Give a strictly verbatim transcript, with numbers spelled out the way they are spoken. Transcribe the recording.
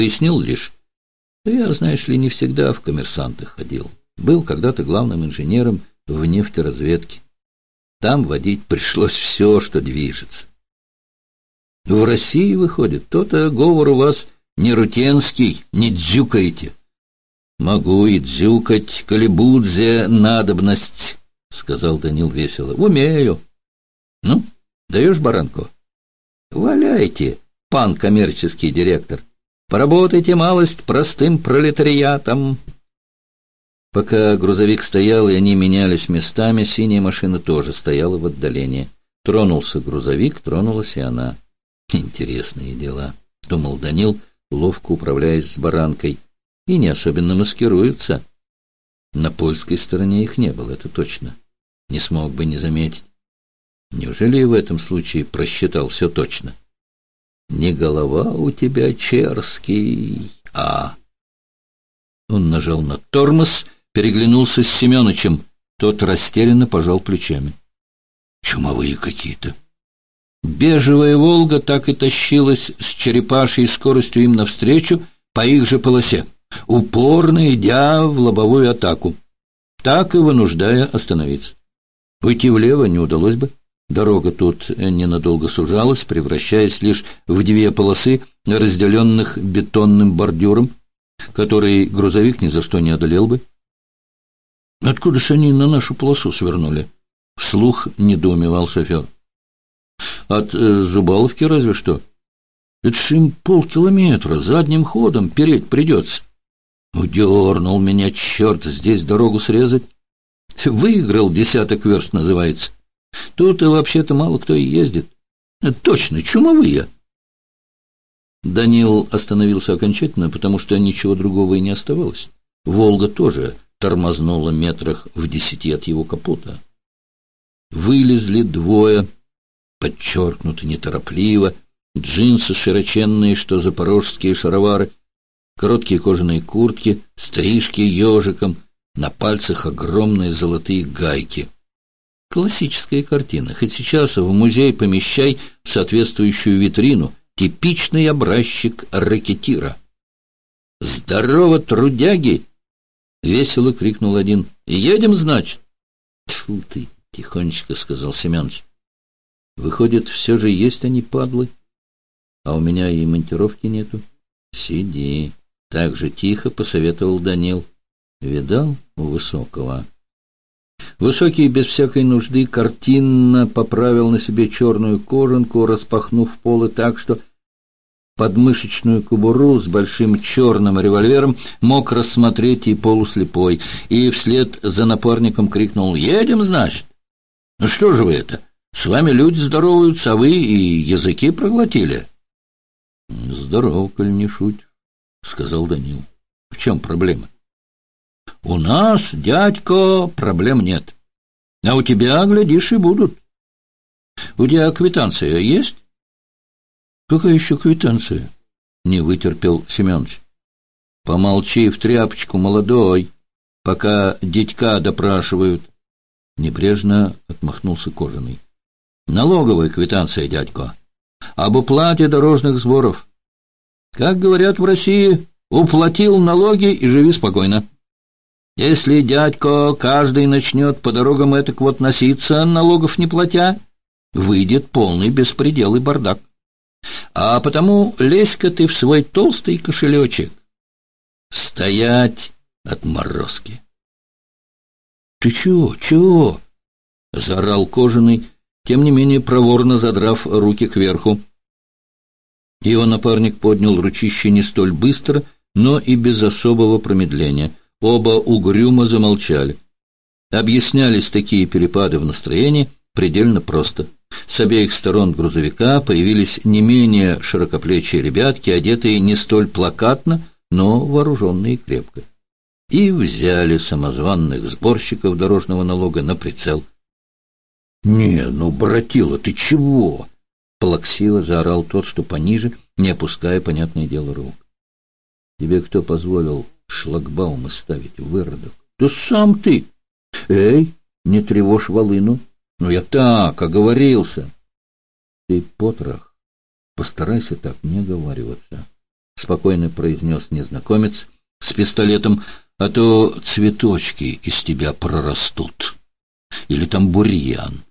Пояснил лишь, что я, знаешь ли, не всегда в коммерсантах ходил. Был когда-то главным инженером в нефтеразведке. Там водить пришлось все, что движется. В России, выходит, то-то говор у вас не рутенский, не дзюкаете. Могу и дзюкать, коли будзе надобность, — сказал Данил весело. Умею. Ну, даешь баранку? Валяйте, пан коммерческий директор. Поработайте малость простым пролетариатом. Пока грузовик стоял, и они менялись местами, синяя машина тоже стояла в отдалении. Тронулся грузовик, тронулась и она. Интересные дела, — думал Данил, ловко управляясь с баранкой, и не особенно маскируются. На польской стороне их не было, это точно. Не смог бы не заметить. Неужели и в этом случае просчитал все точно? Не голова у тебя, Черский, а... Он нажал на тормоз, переглянулся с Семеновичем. Тот растерянно пожал плечами. Чумовые какие-то. Бежевая «Волга» так и тащилась с черепашьей скоростью им навстречу по их же полосе, упорно идя в лобовую атаку, так и вынуждая остановиться. Уйти влево не удалось бы. Дорога тут ненадолго сужалась, превращаясь лишь в две полосы, разделенных бетонным бордюром, который грузовик ни за что не одолел бы. Откуда же они на нашу полосу свернули? Вслух недоумевал шофер. От э, Зубаловки разве что. Это ж им полкилометра задним ходом переть придется. Удернул меня черт здесь дорогу срезать. Выиграл десяток верст, называется. Тут и вообще-то мало кто и ездит. Точно, чумовые. Данил остановился окончательно, потому что ничего другого и не оставалось. «Волга» тоже тормознула метрах в десяти от его капота. Вылезли двое, подчеркнуто неторопливо, джинсы широченные, что запорожские шаровары, короткие кожаные куртки, стрижки ежиком, на пальцах огромные золотые гайки. Классическая картина, хоть сейчас в музей помещай в соответствующую витрину, типичный образчик ракетира. «Здорово, трудяги!» — весело крикнул один. «Едем, значит?» «Тьфу ты!» — тихонечко сказал Семенович. «Выходит, все же есть они, падлы, а у меня и монтировки нету». «Сиди!» — так же тихо посоветовал Данил. «Видал у Высокого?» Высокий без всякой нужды картинно поправил на себе черную кожанку, распахнув полы так, что подмышечную кобуру с большим черным револьвером мог рассмотреть и полуслепой, и вслед за напарником крикнул: «Едем, значит? Ну что же вы это? С вами люди здороваются, а вы и языки проглотили». «Здорово, коль не шутишь», — сказал Данил. «В чем проблема?» «У нас, дядька, проблем нет. А у тебя, глядишь, и будут. У тебя квитанция есть?» «Какая еще квитанция?» — не вытерпел Семенович. «Помолчи в тряпочку, молодой, пока дядька допрашивают». Небрежно отмахнулся Кожаный. «Налоговая квитанция, дядька, об уплате дорожных сборов. Как говорят в России, уплатил налоги и живи спокойно. Если, дядька, каждый начнет по дорогам этак вот носиться, налогов не платя, выйдет полный беспредел и бардак. А потому лезь-ка ты в свой толстый кошелечек. Стоять, отморозки!» «Ты чего, чего?» — заорал Кожаный, тем не менее проворно задрав руки кверху. Его напарник поднял ручище не столь быстро, но и без особого промедления. Оба угрюмо замолчали. Объяснялись такие перепады в настроении предельно просто. С обеих сторон грузовика появились не менее широкоплечие ребятки, одетые не столь плакатно, но вооруженные крепко. И взяли самозванных сборщиков дорожного налога на прицел. «Не, ну, братила, ты чего?» — плаксиво заорал тот, что пониже, не опуская, понятное дело, рук. «Тебе кто позволил шлагбаумы ставить, выродок?» «Да сам ты!» «Эй, не тревожь волыну! Ну, я так оговорился!» «Ты, потрох, постарайся так не оговариваться», — спокойно произнес незнакомец с пистолетом, — «а то цветочки из тебя прорастут. Или там бурьян».